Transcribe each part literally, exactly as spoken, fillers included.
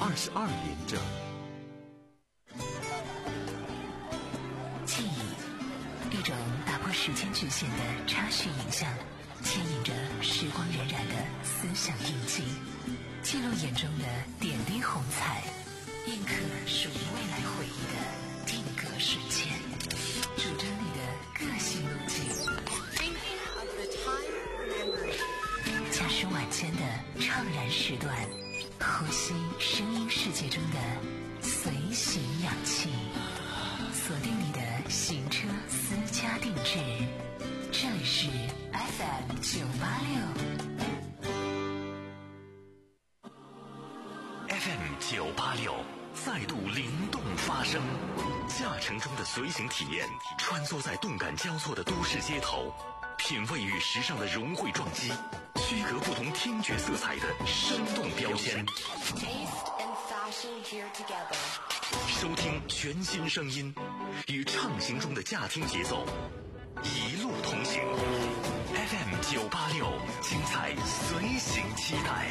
二十二点整。 记忆，一种打破时间局限的插叙影像，牵引着时光荏苒的思想印记，记录眼中的点滴红彩，印刻属于未来回忆的定格瞬间，主张你的个性路径。驾驶晚间的怅然时段，呼吸声音世界中的随行氧气，锁定你的行车私家定制。这里是 F M 九八六 F M 九八六再度灵动发声，驾乘中的随行体验，穿梭在动感交错的都市街头，品味与时尚的融汇撞击，区隔不同听觉色彩的生动标签，收听全新声音，与畅行中的驾听节奏一路同行。 F M 九八六，精彩随行期待。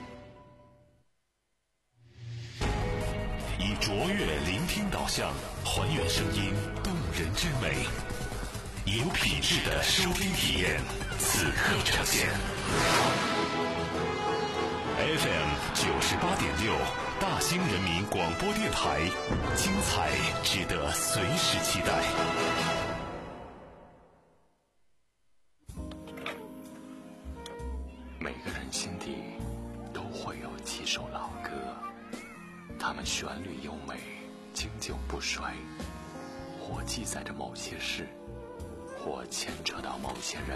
以卓越聆听导向，还原声音动人之美，有品质的收听体验，此刻呈现。F M 九十八点六，大兴人民广播电台，精彩值得随时期待。每个人心底都会有几首老歌，它们旋律优美，经久不衰，或记载着某些事，或牵扯到某些人。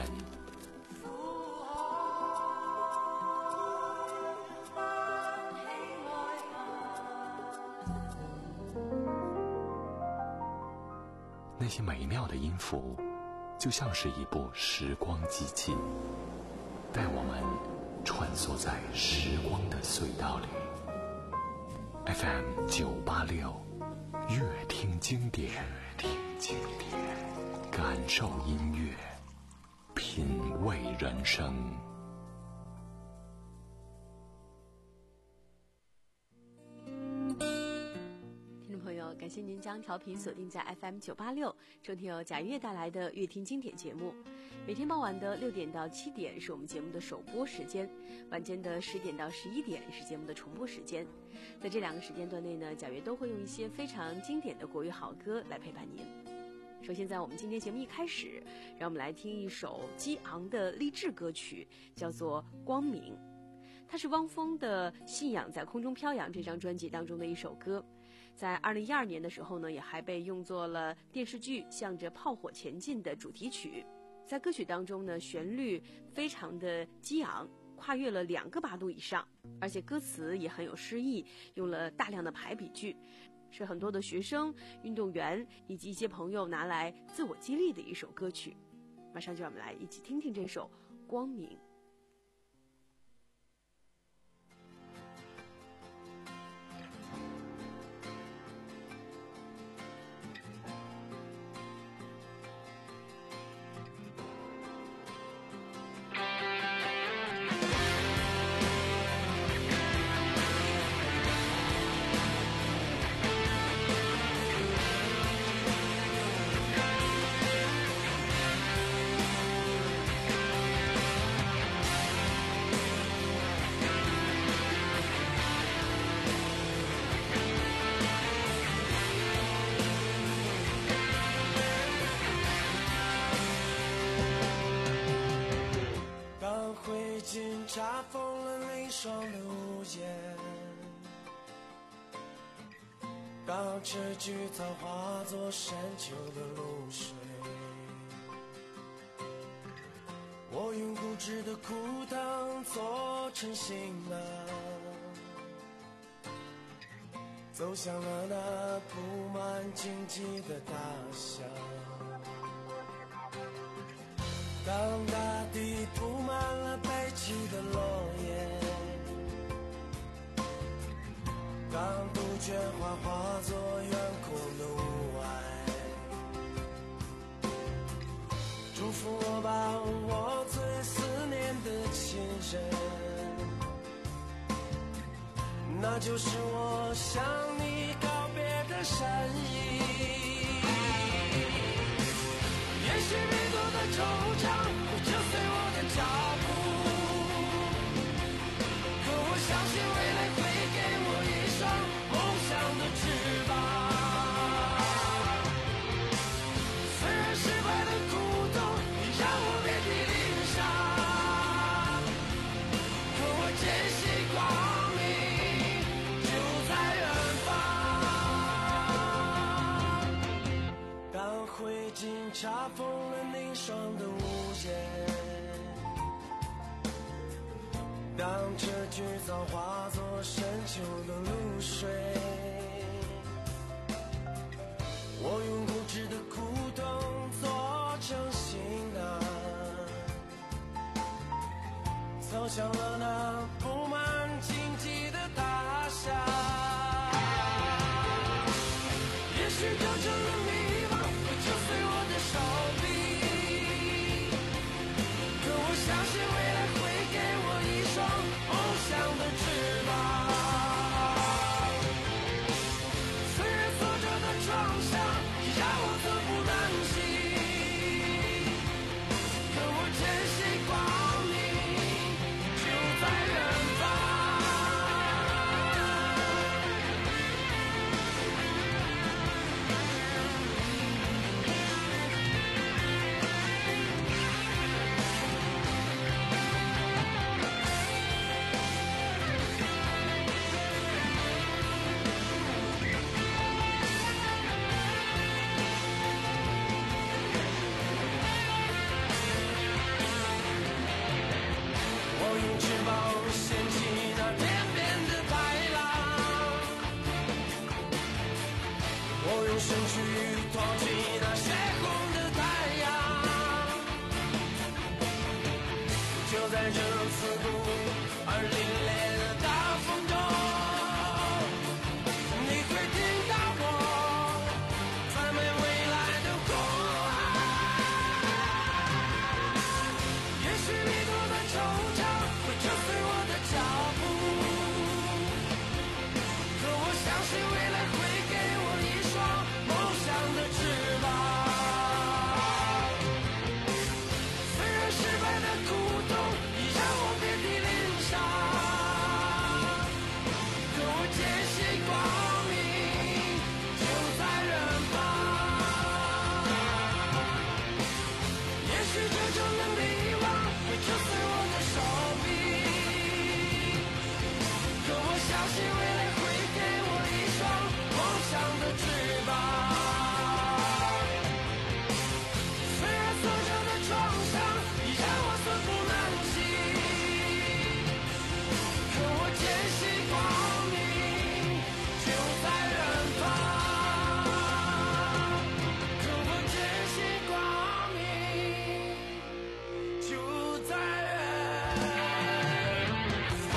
那些美妙的音符，就像是一部时光机器，带我们穿梭在时光的隧道里。F M 九八六，乐听经典，乐听经典，感受音乐，品味人生。 感谢您将调频锁定在 F M 九八六，收听由贾月带来的乐听经典节目。每天傍晚的六点到七点是我们节目的首播时间，晚间的十点到十一点是节目的重播时间。在这两个时间段内呢，贾月都会用一些非常经典的国语好歌来陪伴您。首先在我们今天节目一开始，让我们来听一首激昂的励志歌曲，叫做《光明》。它是汪峰的《信仰在空中飘扬》这张专辑当中的一首歌，在二零一二年的时候呢，也还被用作了电视剧《向着炮火前进》的主题曲。在歌曲当中呢，旋律非常的激昂，跨越了两个八度以上，而且歌词也很有诗意，用了大量的排比句，是很多的学生、运动员以及一些朋友拿来自我激励的一首歌曲。马上就让我们来一起听听这首《光明》。 查封了凌霜的屋檐，当诗句草化作深秋的露水，我用固执的枯藤做成行囊，走向了那布满荆棘的大象。当大地铺满了悲泣的落叶，当杜鹃花化作远空的雾霭，祝福我吧，我最思念的亲人， 那就是我向你告别的身影。也许迷途的惆怅会折碎我的脚步，可我相信未来会给我一双梦想的翅膀。虽然失败的苦痛你让我遍体鳞伤，可我坚信光明就在远方。当灰烬查封了凝霜的屋檐，当这菊草化作深秋的露水，我用固执的苦痛做成行囊，走向了那布满荆棘的他乡。也许就成了迷茫会折碎我的手臂，可我相信未来会给我一双梦想的翅膀。虽然挫折的创伤已让我寸步难行，可我坚信光明就在远方。我用翅膀掀起那天边的海浪，我用身躯托起那血红的太阳。就在这刺骨而凛冽的大风中，你会听到我赞美未来的呼喊。也许迷途的惆怅会折碎我的脚步，可我相信未来会给我一双梦想的翅膀。虽然失败的苦痛已让我遍体鳞伤，可我坚信光明就在远方。也许这种的迷惘会折碎我的手臂，可我相信未来会给我一双梦想的翅膀。虽然挫折的创伤已让我寸步难行，可我坚信光明就在远方。可我坚信光明就在远方。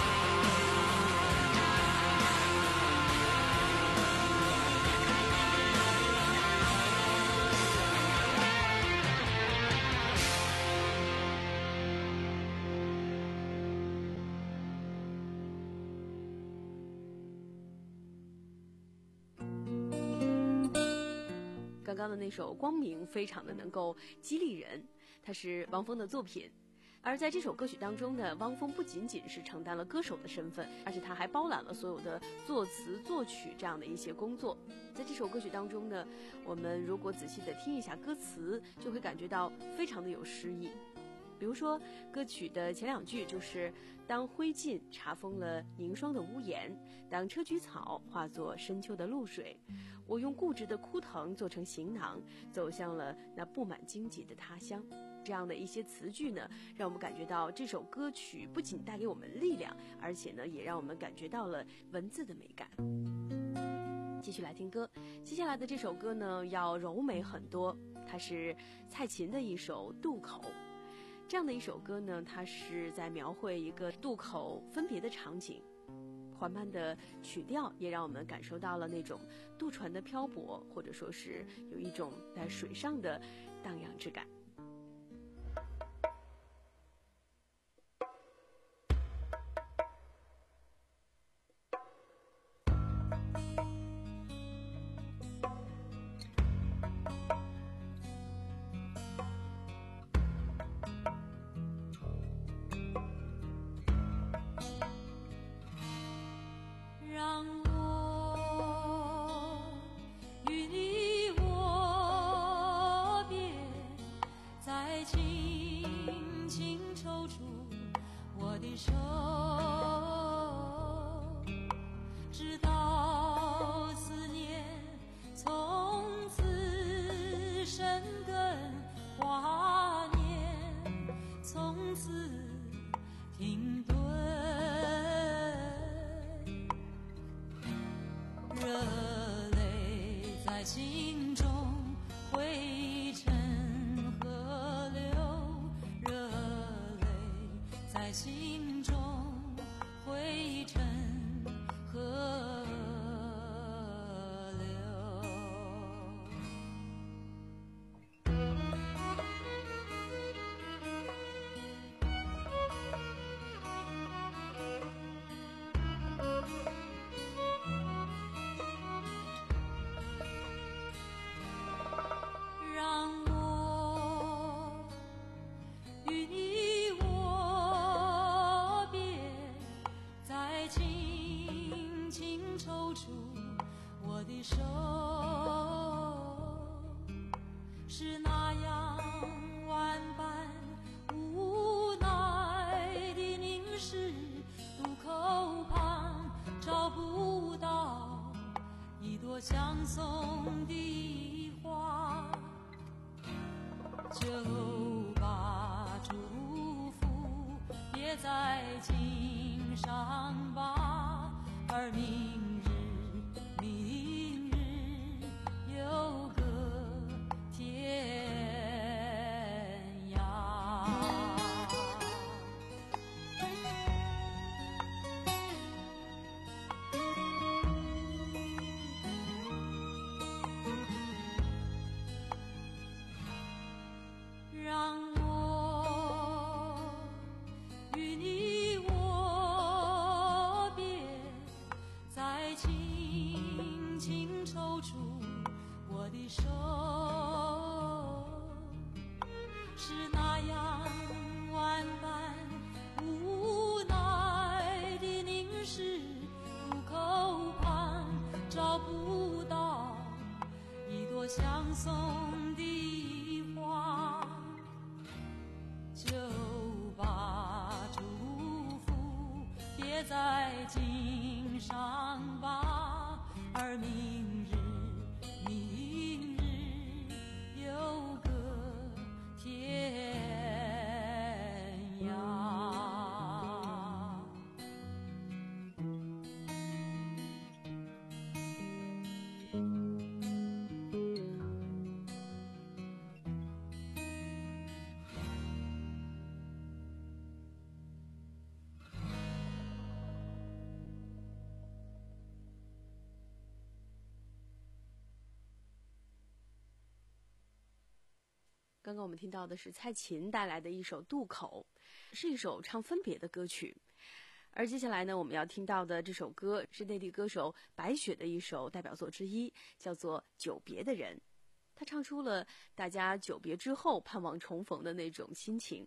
刚刚的那首《光明》非常的能够激励人，它是汪峰的作品。而在这首歌曲当中呢，汪峰不仅仅是承担了歌手的身份，而且他还包揽了所有的作词作曲这样的一些工作。在这首歌曲当中呢，我们如果仔细的听一下歌词，就会感觉到非常的有诗意。比如说歌曲的前两句就是当灰烬查封了凝霜的屋檐，当车菊草化作深秋的露水，我用固执的枯藤做成行囊，走向了那布满荆棘的他乡。这样的一些词句呢，让我们感觉到这首歌曲不仅带给我们力量，而且呢也让我们感觉到了文字的美感。继续来听歌，接下来的这首歌呢要柔美很多，它是蔡琴的一首《渡口》。这样的一首歌呢，它是在描绘一个渡口分别的场景，缓慢的曲调也让我们感受到了那种渡船的漂泊，或者说是有一种在水上的荡漾之感。 心中灰尘河流，热泪在心中灰尘河流。让我与你握别，再轻轻抽出我的手，是那样万般无奈的凝视，渡口旁找不到一朵相送的花，就把祝福别在襟上吧，而明日明日有个天涯。让我与你握别，再轻轻抽出我的手，是那样万般无奈的凝视，渡口旁找不到一朵相送的花，就把祝福别在襟上吧，而明日明日有个天涯。 刚刚我们听到的是蔡琴带来的一首《渡口》，是一首唱分别的歌曲。而接下来呢，我们要听到的这首歌是内地歌手白雪的一首代表作之一，叫做《久别的人》。他唱出了大家久别之后盼望重逢的那种心情。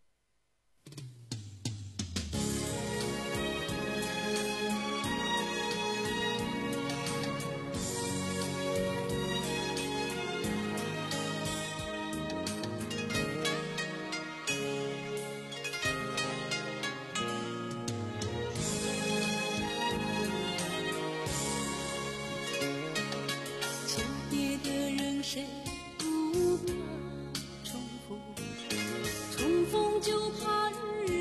谁不怕重逢？重逢就怕日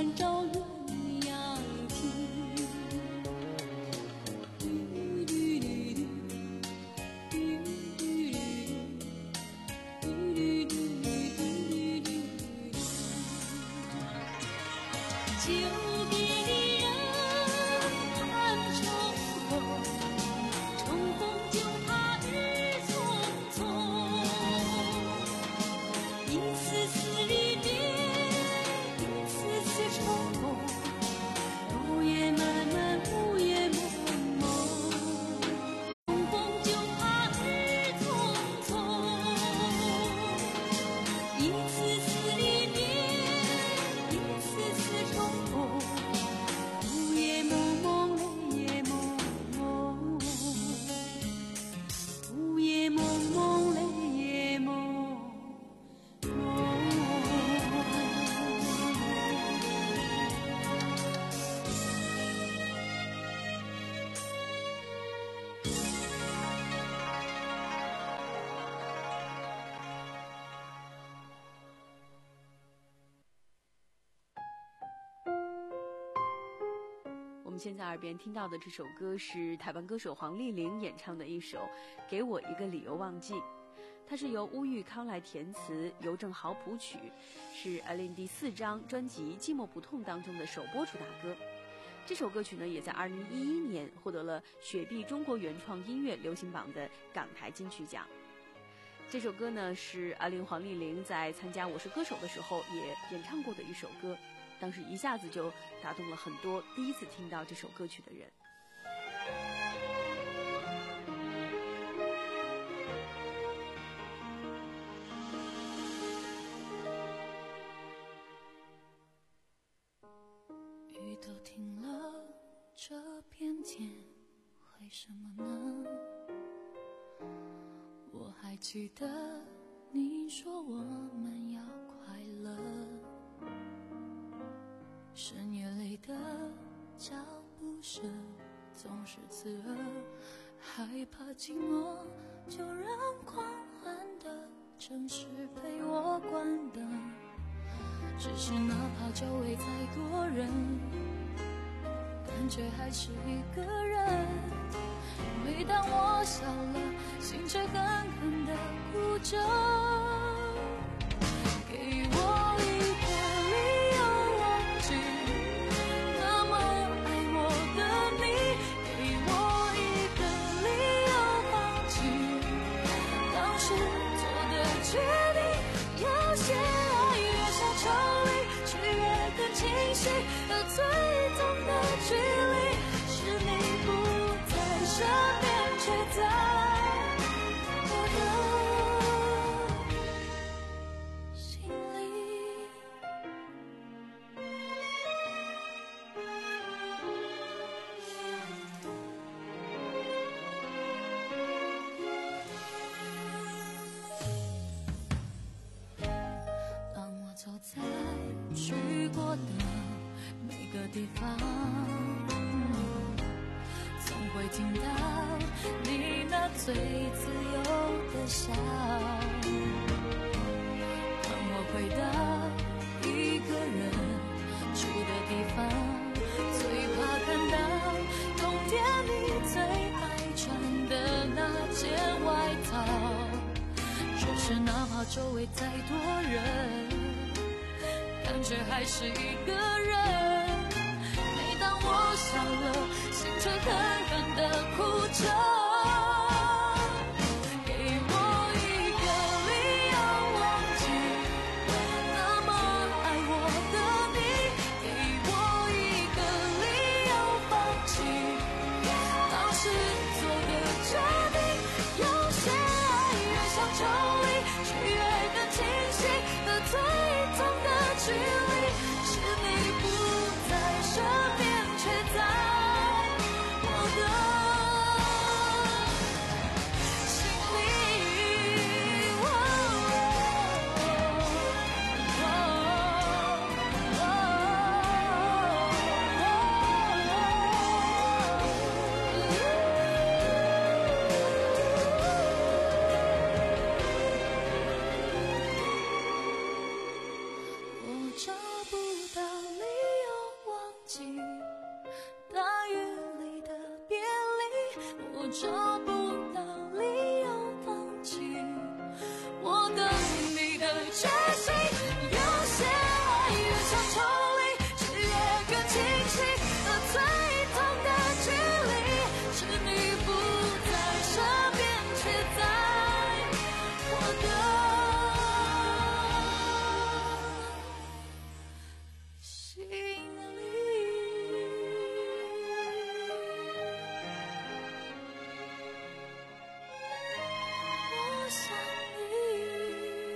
山朝鸳鸯啼。久别离人看重逢，重逢就怕日匆匆。一丝丝离别，一丝丝重逢，午夜漫漫，午夜蒙蒙。重逢就怕日匆匆，一丝丝离别，一丝丝重逢。午夜蒙蒙，泪也蒙蒙，午夜蒙蒙，泪也蒙蒙。 我们现在耳边听到的这首歌是台湾歌手黄丽玲演唱的一首《给我一个理由忘记》，它是由乌玉康来填词，尤正豪谱曲，是 Alin 第四张专辑《寂寞不痛》当中的首播主打歌。这首歌曲呢，也在二零一一年获得了雪碧中国原创音乐流行榜的港台金曲奖。这首歌呢，是Alin黄丽玲在参加《我是歌手》的时候也演唱过的一首歌，当时一下子就打动了很多第一次听到这首歌曲的人。 雨都停了，这片天为什么呢？我还记得你说我们要快乐，深夜里的脚步声总是刺耳，害怕寂寞就让狂欢的城市陪我关灯。只是哪怕周围再多人，感觉还是一个人。每当我笑了，心却狠狠地哭着。给我一个理由忘记那么爱我的你，给我一个理由放弃当时做的决定。有些爱越想抽离，却越更清晰，而最终的距离是你不在身边，却在我的心里。当我走在去过的每个地方，总会听到你那最自由的笑。当我回到一个人住的地方，最怕看到冬天你最爱穿的那件外套。只是哪怕周围再多人，感觉还是一个人。每当我笑了，心却狠狠地哭着。给我一个理由忘记那么爱我的你，给我一个理由放弃当时做的决定。有些爱越想抽离，却越更清晰，而最终的距离是你不在身边，却在我的我找不到理由放弃。我等你的决心，有些爱越长抽离，是越更清晰，而最痛的距离，是你不在身边，却在我的心里。我想你。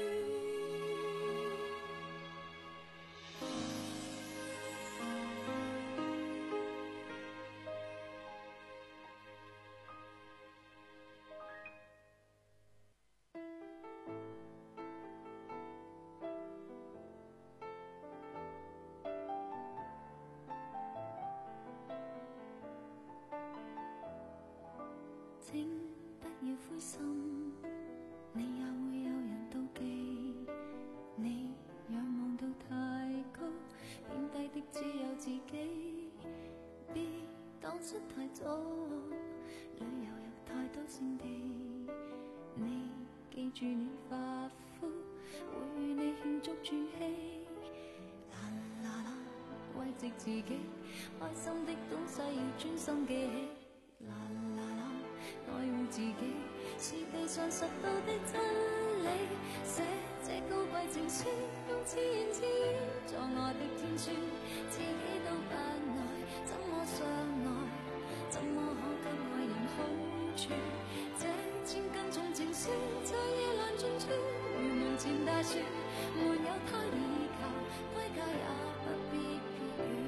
請不要灰心，你也會有人妒忌。你仰望到太高，貶低的只有自己。別蕩失太早，旅遊有太多勝地。你記住你發膚，會與你慶祝轉氣。啦啦啦，慰藉自己，開心的東西要專心記起。啦啦啦，愛護自己是地上拾到的真理。寫這高貴情書，用自言自語作我的天書，自己都不愛，怎麼相愛？怎麼可給愛人好處？這千斤重情書，在夜闌盡處，如門前大樹，沒有他依靠，歸家也不必撇雨。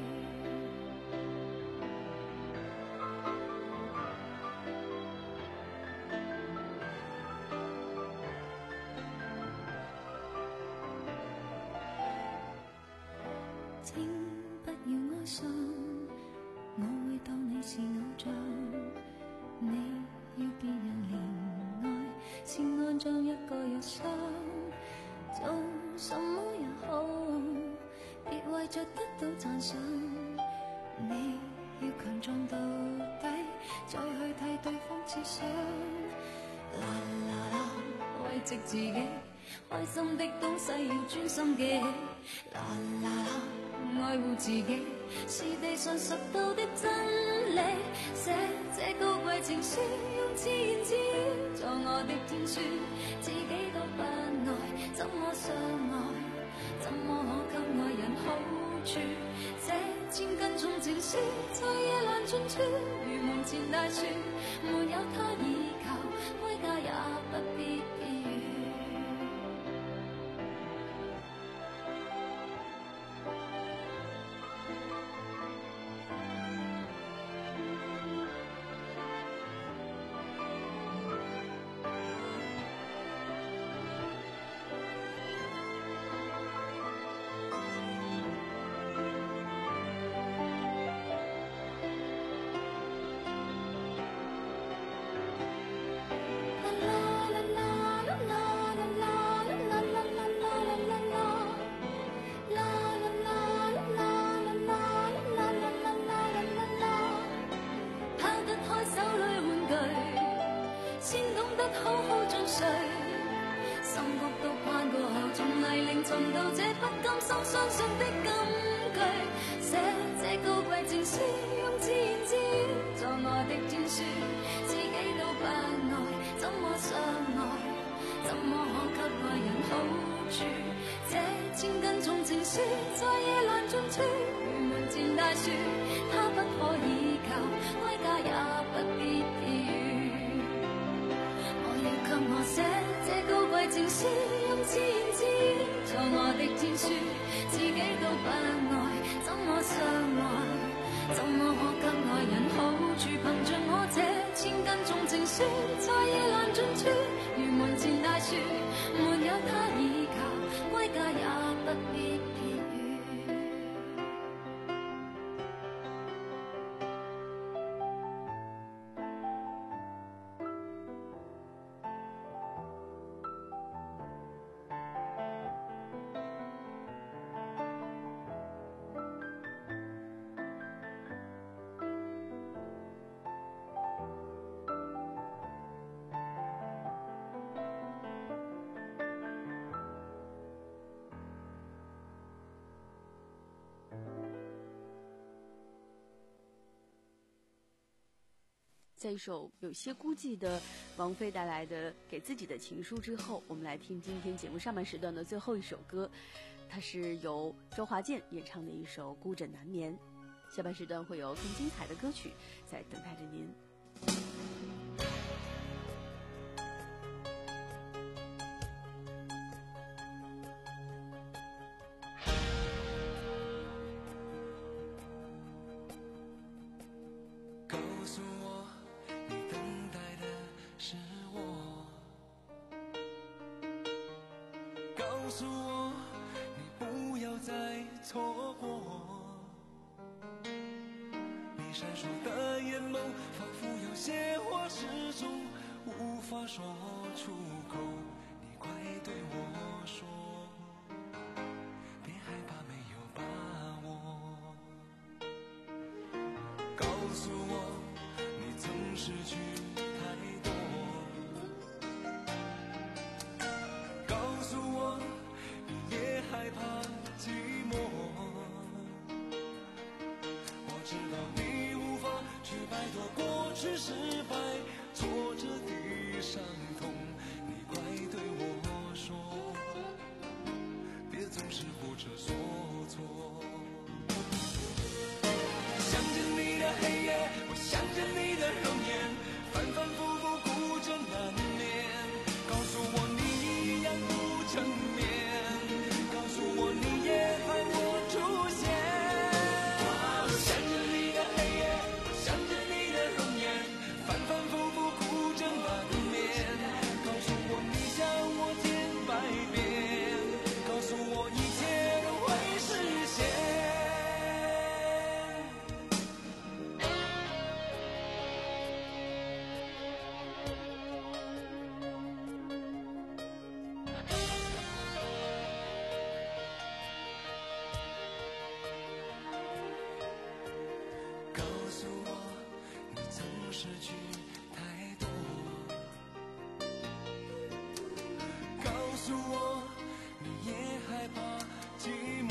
請不要哀傷，我會當你是偶像。你要別人憐愛，先安裝一個藥箱。做什麼也好，別為着得到讚賞。你要強壯到底，再去替對方設想。啦啦啦，慰藉自己，開心的東西要專心記起。啦啦啦，愛護自己是地上拾到的真理。寫這高貴情書，用自言自語作我的天書，自己都不愛，怎麼相愛？怎麼可給愛人好處？這千斤重情書，在夜闌盡處，如門前大樹，沒有他依靠，歸家也不必避雨。尋到這不甘心相信的金句，寫這高貴情書，用自言自語作我的天書，自己都不愛，怎麼相愛？怎麼可給愛人好處？這千斤重情書，在夜闌盡處，如門前大樹，它不可依靠，歸家也不必避雨。我要給我寫這高貴情書，用自言自語作我的天書，自己都不愛，怎麼相愛？怎麼可給愛人好處？憑着我這千斤重情書，在夜闌盡處，如門前大樹，沒有他依靠，歸家也不必撇雨。 在一首有些孤寂的王菲带来的给自己的情书之后，我们来听今天节目上半时段的最后一首歌，它是由周华健演唱的一首《孤枕难眠》。下半时段会有更精彩的歌曲在等待着您。 告诉我，你等待的是我。告诉我，你不要再错过。你闪烁的眼眸，仿佛有些话始终无法说出口。你快对我说，别害怕没有把握。告诉我，你曾失去太多。告诉我，你也害怕寂寞。我知道你无法去摆脱过去失败挫折的伤痛。你快对我说，别总是不知所措。想着你的黑夜，我想着你的容颜，反反复复孤枕难眠。告诉我你一样不成眠，告诉我你也盼我出现。我想着你的黑夜，我想着你的容颜，反反复复孤枕难眠。告诉我你想我千百遍，告诉我一切都会实现。告诉我，你曾失去太多。告诉我，你也害怕寂寞。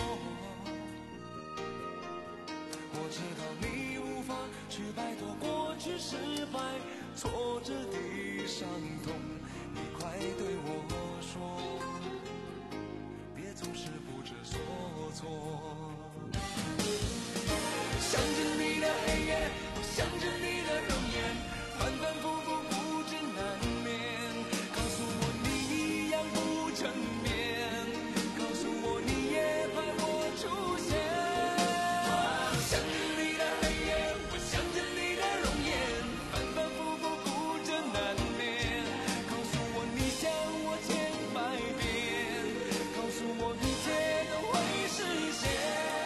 我知道你无法去摆脱过去失败挫折的伤痛。你快对我说，别总是不知所措。想着你的黑夜，我想着你的容颜，反反复复孤枕难眠。告诉我你一样不成眠，告诉我你也盼我出现。想着你的黑夜，我想着你的容颜，反反复复孤枕难眠。告诉我你想我千百遍，告诉我一切都会实现。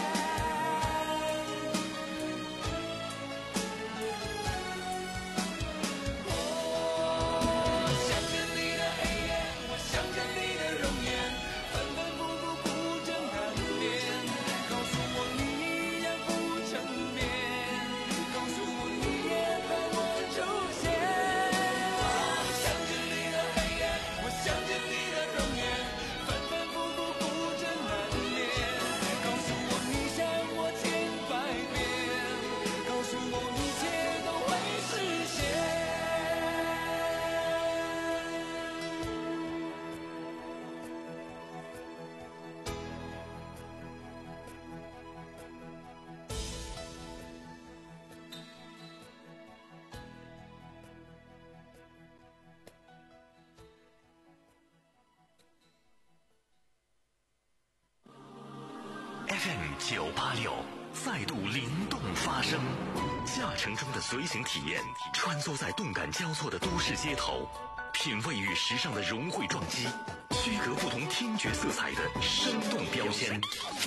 F M 九八六再度灵动发声，驾乘中的随行体验，穿梭在动感交错的都市街头，品味与时尚的融汇撞击，区隔不同听觉色彩的生动标签。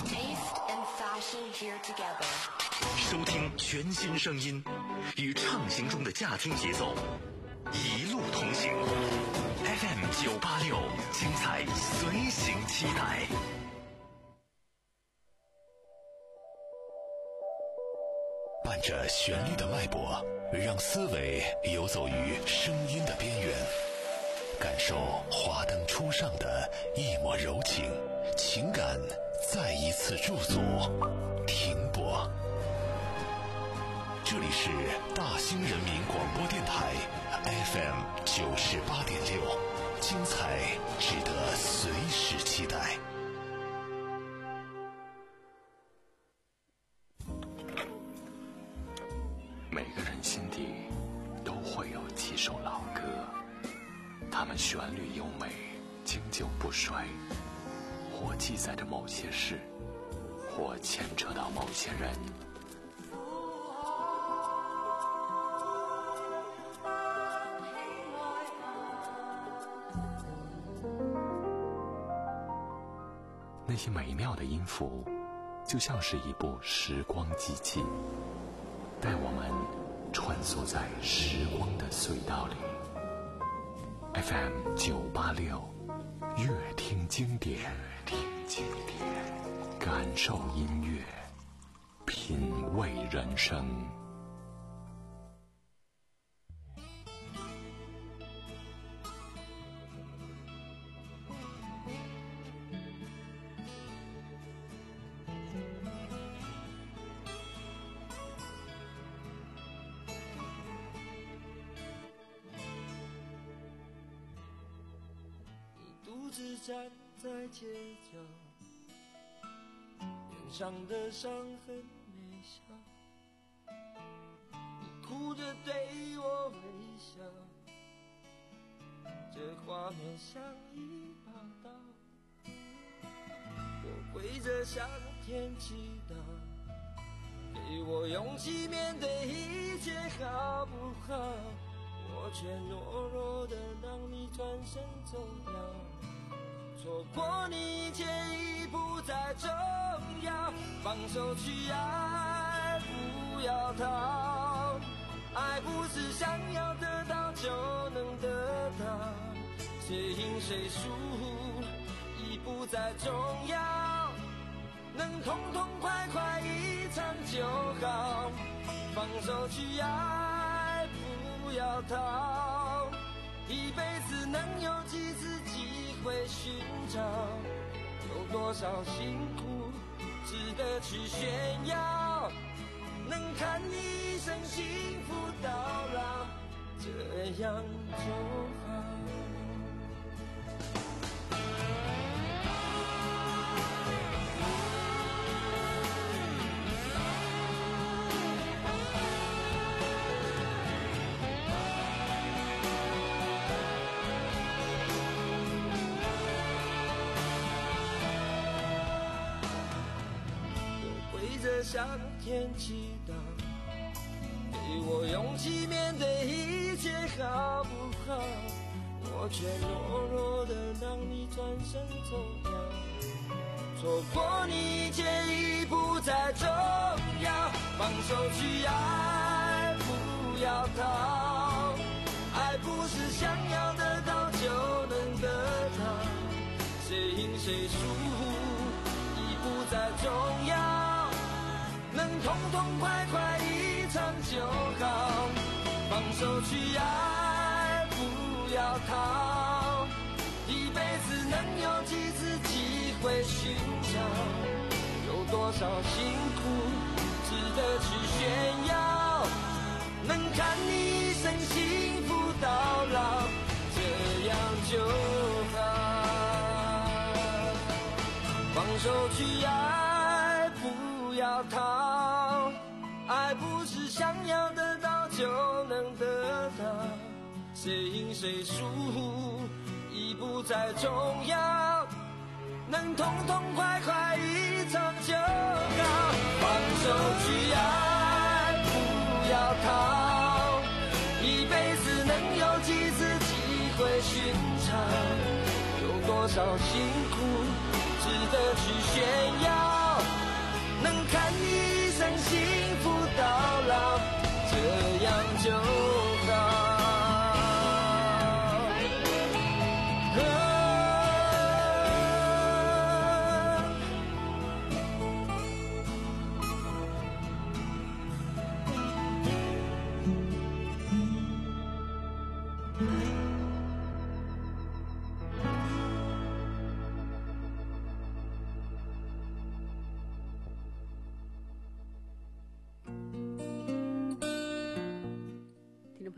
收听全新声音，与畅行中的驾听节奏，一路同行。F M 九八六，精彩随行期待。伴着旋律的脉搏，让思维游走于声音的边缘，感受华灯初上的一抹柔情，情感再一次驻足停泊。 这里是大兴人民广播电台 F M 九十八点六，精彩值得随时期待。 每个人心底都会有几首老歌，它们旋律优美，经久不衰，或记载着某些事，或牵扯到某些人。那些美妙的音符，就像是一部时光机器，带我们穿梭在时光的隧道里。F M 九八六，乐听经典，听经典，感受音乐，品味人生。 独自站在街角，脸上的伤痕没消，你哭着对我微笑，这画面像一把刀，我跪着向天祈祷，给我勇气面对一切好不好？我却懦弱的让你转身走掉，错过你一切已不再重要，放手去爱，不要逃，爱不是想要得到就能得到，谁赢谁输已不再重要，能痛痛快快一场就好，放手去爱，不要逃，一辈子能有几次机会寻找，有多少辛苦值得去炫耀，能看你一生幸福到老，这样就好。向天祈祷，给我勇气面对一切好不好？我却懦弱的让你转身走掉，错过你一切已不再重要，放手去爱，不要逃，爱不是想要得到就能得到，谁赢谁输已不再重要，能痛痛快快一场就好，放手去爱，不要逃，一辈子能有几次机会寻找，有多少辛苦值得去炫耀，能看你一生幸福到老，这样就好，放手去爱，不要逃，爱不是想要得到就能得到，谁赢谁输已不再重要，能痛痛快快一场就好，放手去爱，不要逃，一辈子能有几次机会寻找，有多少辛苦值得去炫耀，能看你一生幸福到老，这样就好。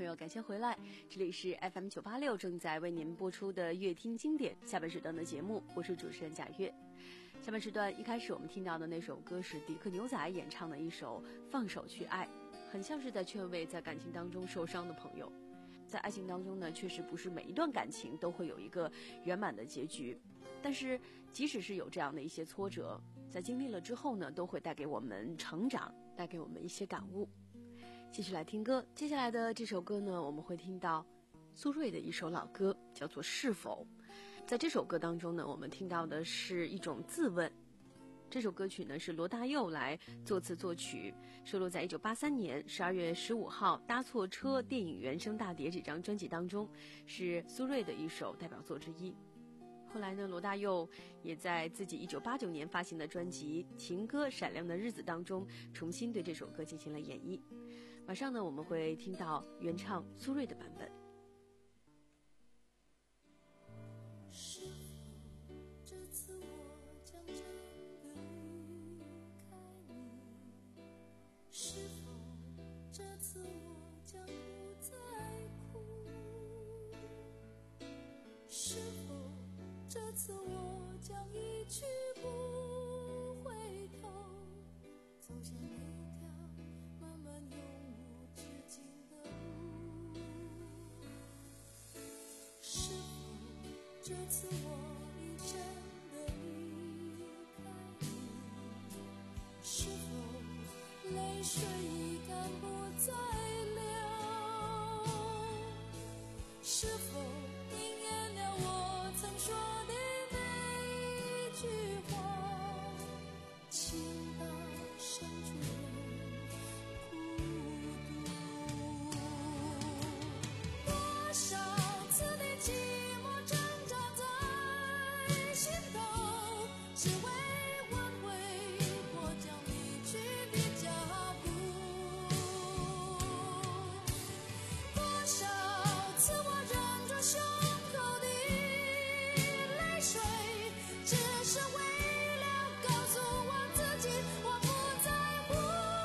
友，感谢回来，这里是 F M 九八六正在为您播出的乐听经典下半时段的节目，我是主持人贾月。下半时段一开始我们听到的那首歌是迪克牛仔演唱的一首《放手去爱》，很像是在劝慰在感情当中受伤的朋友。在爱情当中呢，确实不是每一段感情都会有一个圆满的结局，但是即使是有这样的一些挫折，在经历了之后呢，都会带给我们成长，带给我们一些感悟。继续来听歌，接下来的这首歌呢，我们会听到苏芮的一首老歌，叫做《是否》。在这首歌当中呢，我们听到的是一种自问。这首歌曲呢是罗大佑来作词作曲，收录在一九八三年十二月十五号《搭错车》电影原声大碟这张专辑当中，是苏芮的一首代表作之一。后来呢，罗大佑也在自己一九八九年发行的专辑《情歌闪亮的日子》当中，重新对这首歌进行了演绎。马上呢，我们会听到原唱苏芮的版本。 是否这次我将真的离开你？是否这次我将不再哭？是否这次我将一去不回头，走向一条漫漫永无止境的路？是否这次我已真的离开你？是否泪水已干不再流？是否应验了我曾说的那一句话，情到深处人孤独？多少次的寂寞挣扎在心头，只为挽回我将离去的脚步。多少次我忍着胸口的泪水，只是为了告诉我自己我不在乎。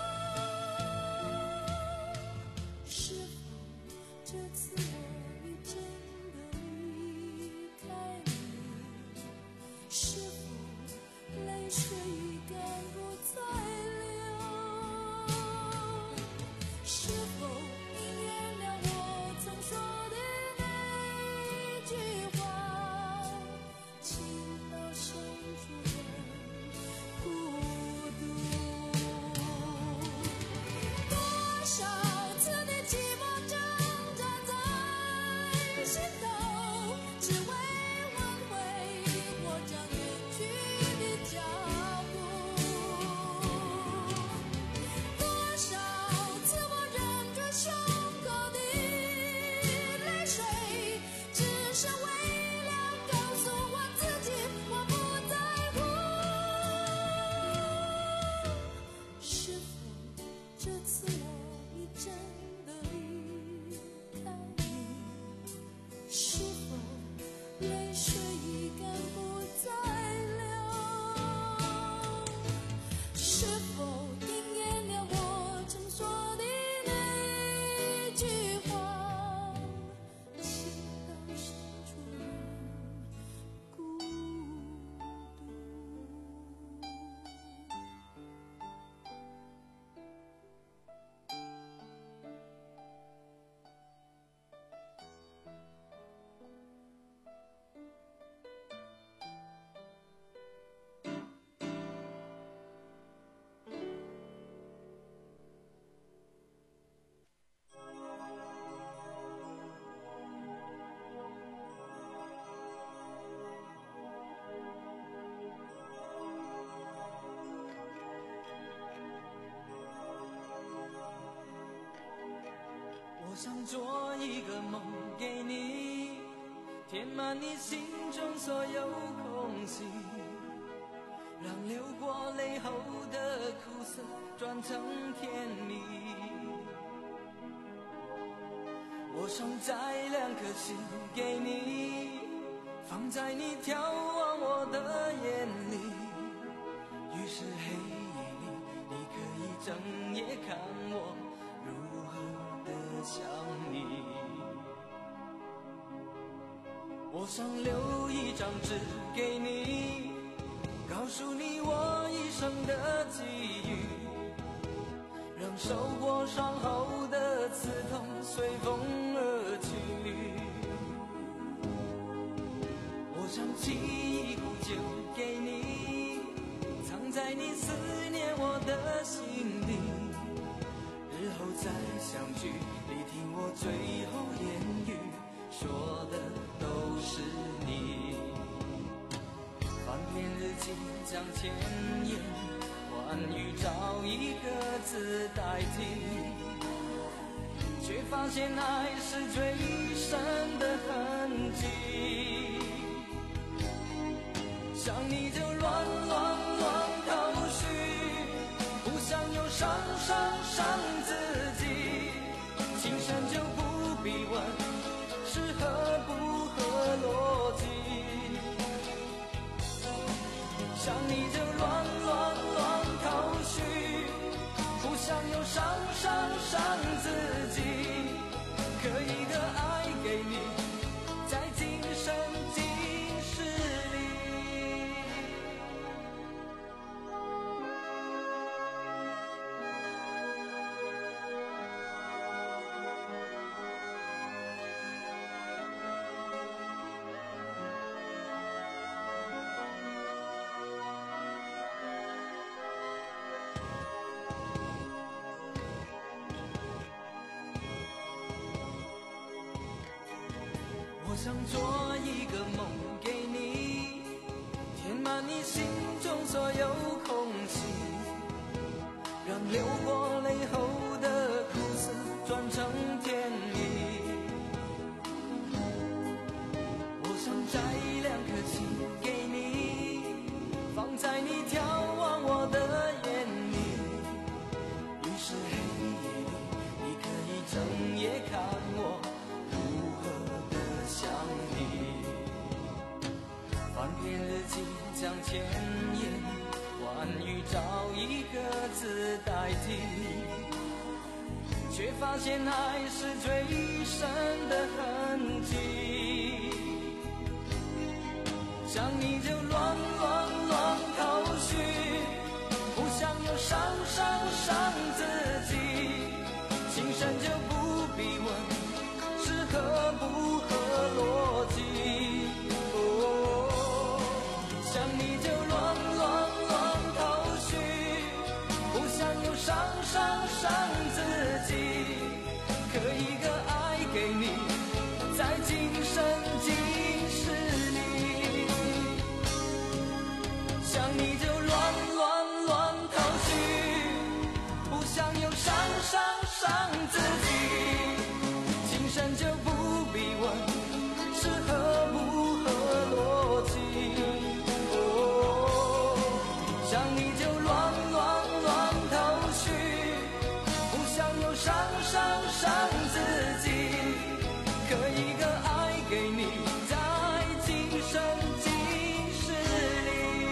是否这次我已真的离开你？是否泪水已干不再流？是否应验了我曾说的那一句话，情到深处人孤独？多少次的寂寞挣扎在心头，只为挽回我将远去的脚步。多少次我忍着胸口的泪水，只是为了告诉我自己我不在乎。是否这次我已真的离开你？是否泪水已干不再流？是否应验了我曾说的那一句话，情到深处人孤独？ 我想做一个梦给你，填满你心中所有空隙，让流过泪后的苦涩转成甜蜜。我想摘两颗心给你，放在你眺望我的眼里，于是黑夜里你可以整夜看我如何的想你。 我想留一张纸给你，告诉你我一生的际遇，让受过伤后的刺痛随风而去。我想寄一壶酒给你，藏在你思念我的心里，日后再相聚，你听我最后言语，说的都是你。翻篇日记将千言万语找一个字代替，却发现爱是最深的痕迹。想你就乱乱乱头绪，不想又伤伤伤自己，情深就不必问是合不合逻辑。想你就乱乱乱头绪，不想又伤伤伤自己，可一个爱给你，在今生今世里。我想做一个梦给你，填满你心中所有空隙，让流过泪后的苦涩转成甜蜜。我想摘两颗心给你，放在你眺望我的眼里，于是黑夜里你可以整夜看我想你。翻篇日记将千言万语找一个字代替，却发现爱是最深的痕迹。想你就乱乱乱头绪，不想又伤伤伤自己，情深就不必问是合不合逻辑。哦，想你就乱乱乱头绪，不想又伤伤伤自己，可一个爱给你，在今生今世里。想你就乱乱乱头绪，不想又伤伤伤自己，情深就不必问是合不合逻辑。哦，想你就乱乱乱头绪，不想又伤伤伤自己，可一个爱给你，在今生今世里。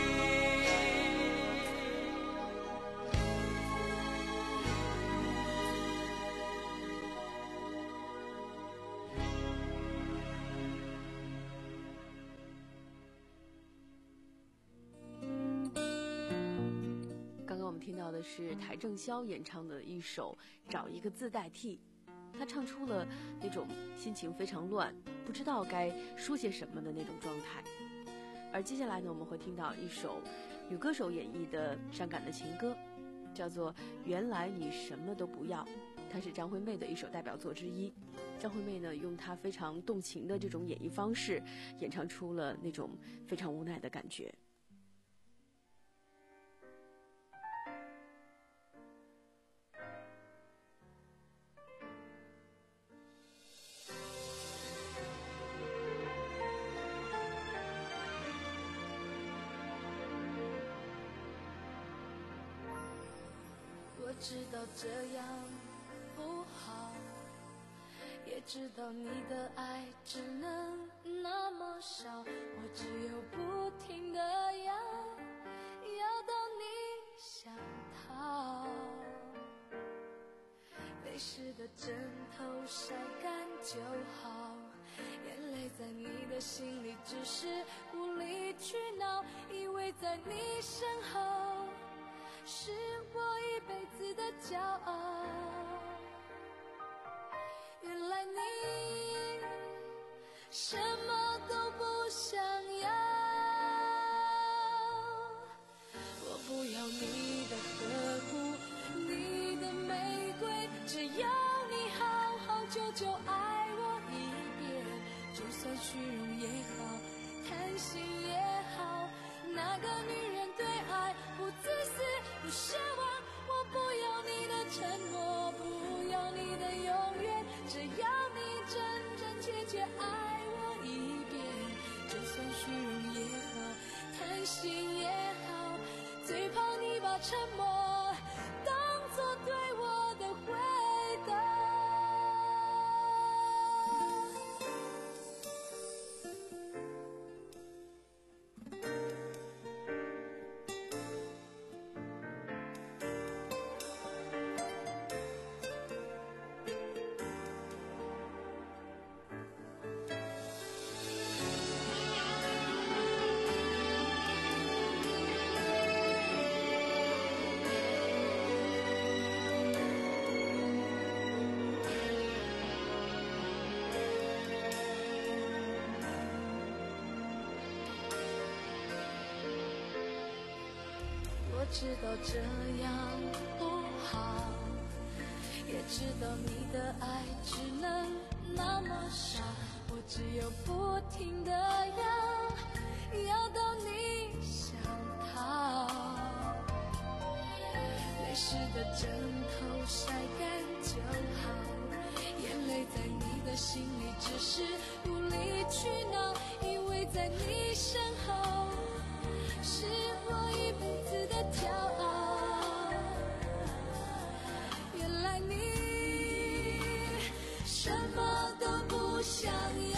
刚刚我们听到的是邰正宵演唱的一首《找一个字代替》，他唱出了那种心情非常乱，不知道该说些什么的那种状态。而接下来呢，我们会听到一首女歌手演绎的伤感的情歌，叫做《原来你什么都不要》，它是张惠妹的一首代表作之一。张惠妹呢，用她非常动情的这种演绎方式，演唱出了那种非常无奈的感觉。 我知道这样不好，也知道你的爱只能那么少，我只有不停地要，要到你想逃。泪湿的枕头晒干就好，眼泪在你的心里只是无理取闹，以为在你身后是我一辈子的骄傲。原来你什么都不想要，我不要你的呵护，你的玫瑰，只要你好好久久爱我一遍，就算虚荣也好，贪心也好，那个女人对爱不自私不奢望，我不要你的承诺，不要你的永远，只要你真真切切爱我一遍，就算虚荣也好，贪心也好，最怕你把沉默当作对我的回答。我知道这样不好，也知道你的爱只能那么少，我只有不停地要，要到你想逃。泪湿的枕头晒干就好，眼泪在你的心里只是无理取闹，以为在你身后是我一辈子的骄傲。原来你什么都不想要，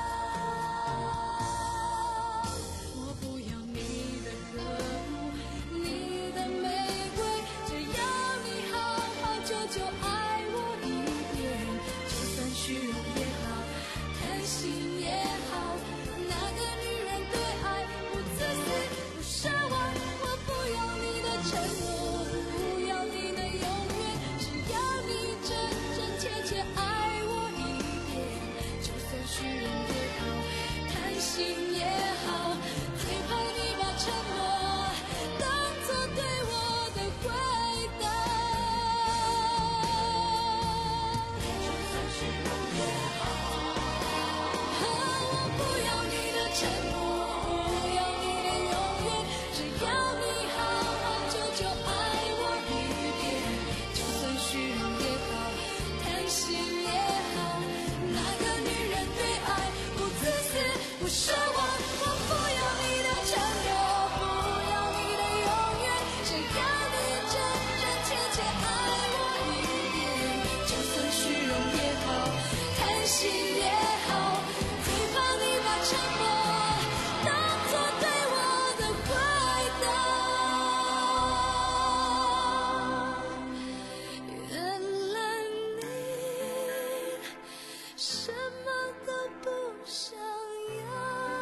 我不要你的呵护，你的玫瑰，只要你好好久久爱我一遍，就算虚荣也好，贪心也好，那个女人对爱不自私不奢望，我不要你的承诺，不要你的永远，只要你真真切切爱我一遍，就算虚荣也好，贪心也好，最怕你把沉默当作对我的回答。就算虚荣也好，我不要你的承诺，不要你的永远，只要你好好久久爱我一遍，就算虚荣也好，贪心也好，那个女人对爱不自私不奢望，我不要你的承诺，不要你的永远，只要你真真切切爱我一遍，就算虚荣也好，贪心也好，最怕你把沉默当作对我的回答。原来你什么都不想要。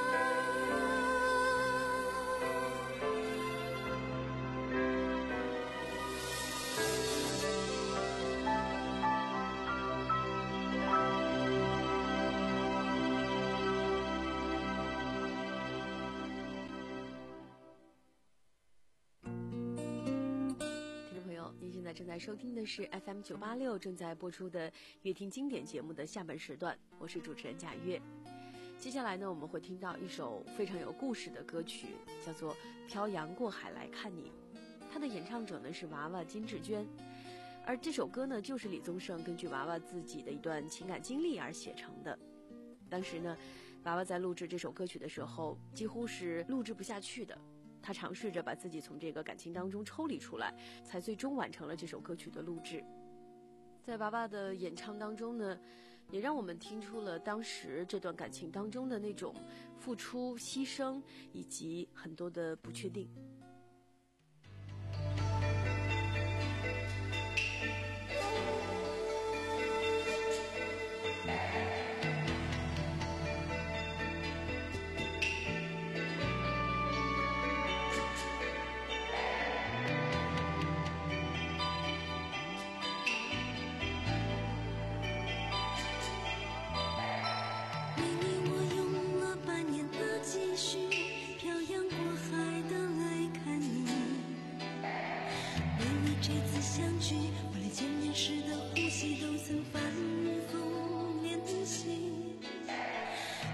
听众朋友，您现在正在收听的是 F M 九八六正在播出的乐听经典节目的下半时段，我是主持人贾月。接下来呢，我们会听到一首非常有故事的歌曲，叫做《漂洋过海来看你》。它的演唱者呢是娃娃金志娟，而这首歌呢就是李宗盛根据娃娃自己的一段情感经历而写成的。当时呢，娃娃在录制这首歌曲的时候，几乎是录制不下去的。他尝试着把自己从这个感情当中抽离出来，才最终完成了这首歌曲的录制。在娃娃的演唱当中呢，也让我们听出了当时这段感情当中的那种付出、牺牲以及很多的不确定。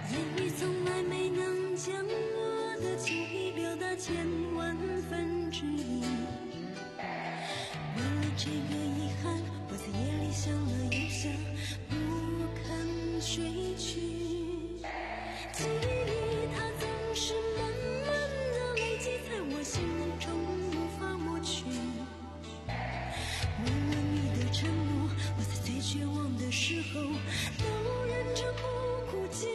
言语从来没能将我的情意表达千万分之一。为了这个遗憾，我在夜里想了又想，不肯睡去。记忆它总是慢慢的累积在我心中，无法抹去。为了你的承诺，我在最绝望的时候都忍着不哭泣。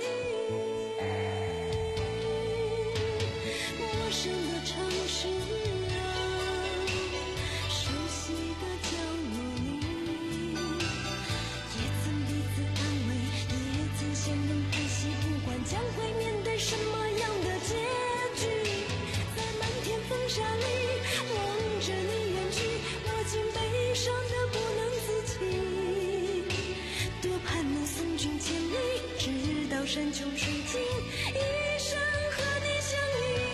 陌生的城市啊，熟悉的角落里，也曾彼此安慰，也曾相拥叹息，不管将会面对什么样的结局。在漫天风沙里望着你远去，我竟悲伤得不能自己。多盼能送君千里，直到山穷水尽，一生和你相依。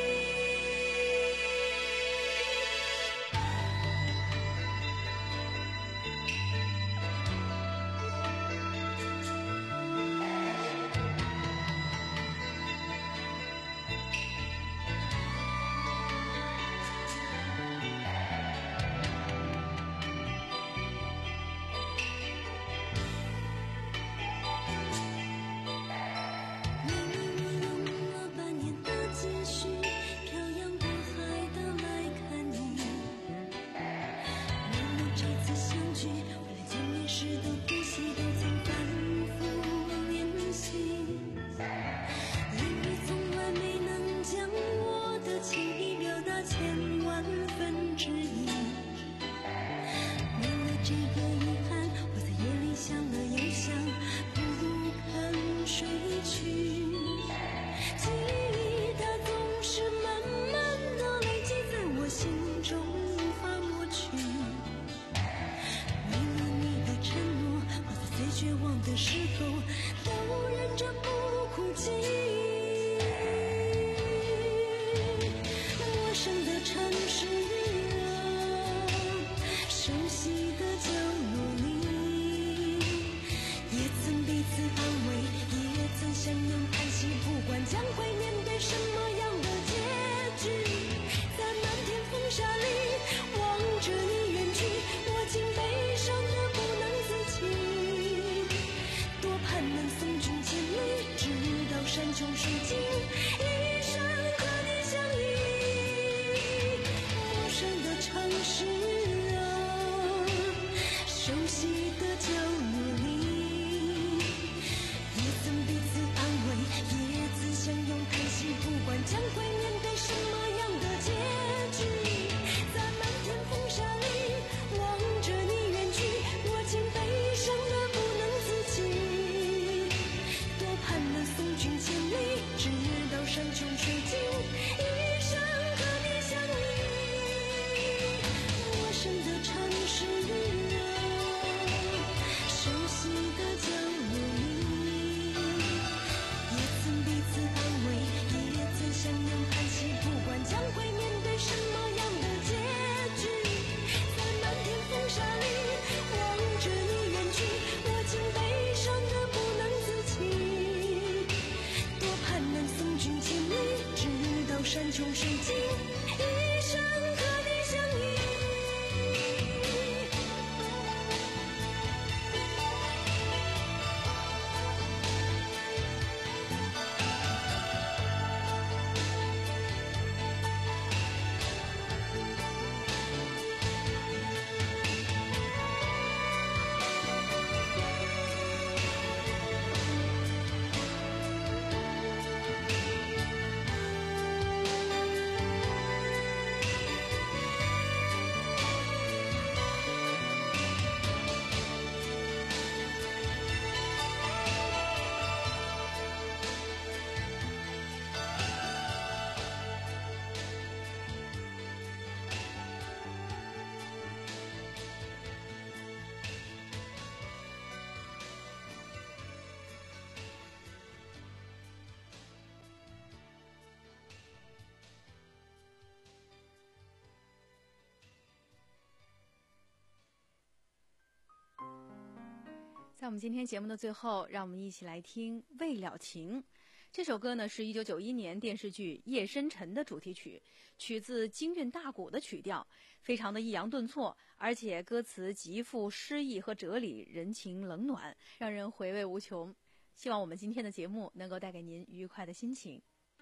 你你用了半年的积蓄，漂洋过海的来看你。为了这次相聚，为了见面时的呼吸，都曾反复练习。言语从来没能将我的情意表达千万分之一。为了这个遗憾，我在夜里想了又想，不肯睡去。记忆它总是慢慢的累积在我心中，无法抹去。为了你的承诺，我在最绝望的时候都忍着不哭泣。陌生的城市啊，熟悉的角落里，也曾彼此安慰，也曾相拥叹息，不管将会面对什么样的结局。在漫天风沙里望着你远去，我竟悲伤得不能自己。多盼能送君千里，直到山穷水尽，一生和你相依。陌生的城市啊，熟悉的角落里，也曾彼此安慰，也曾相拥叹息，不管将会面对什么样的结局。在漫天风沙里望着你远去，我竟悲伤得不能自己。多盼能送君千里，直到山穷水尽，一生和你相依。陌生的城市啊，熟悉的角落里，也曾彼此安慰，也曾相拥叹息，不管将会面对什么样的结局。在漫天风沙里望着你远去，我竟悲伤得不能自己。多盼能送君千里，直到山穷水尽，一生和你相依。 在我们今天节目的最后，让我们一起来听《未了情》。这首歌呢是一九九一年电视剧《夜深沉》的主题曲，取自京韵大鼓的曲调，非常的抑扬顿挫，而且歌词极富诗意和哲理，人情冷暖，让人回味无穷。希望我们今天的节目能够带给您愉快的心情。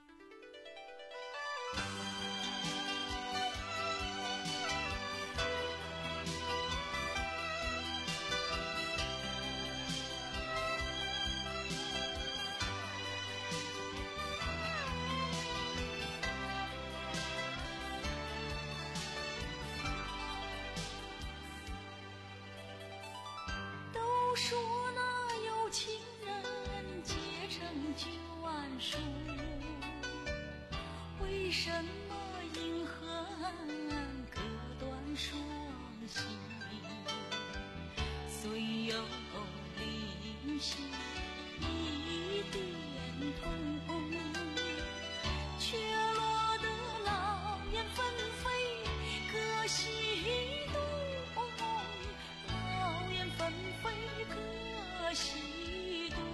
说那有情人结成九万数，为什么因恨隔断双心？虽有灵犀一点通，却落得老燕纷飞各西东。老燕纷飞各西东，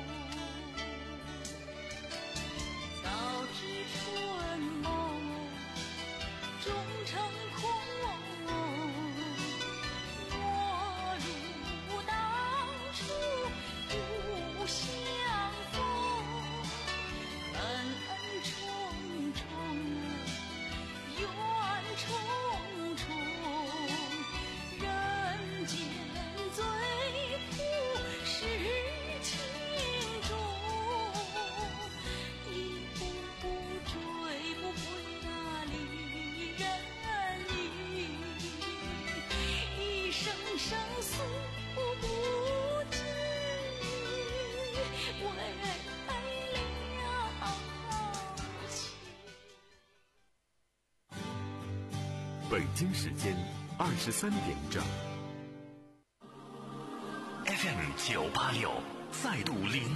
早知春梦终成空，我如当初不相逢。恩恩重重，怨重重，人间最苦是情重，一步步追不回那离人影，一声声诉不尽，为了情。 北京时间二十三点整。 F M 九八六再度领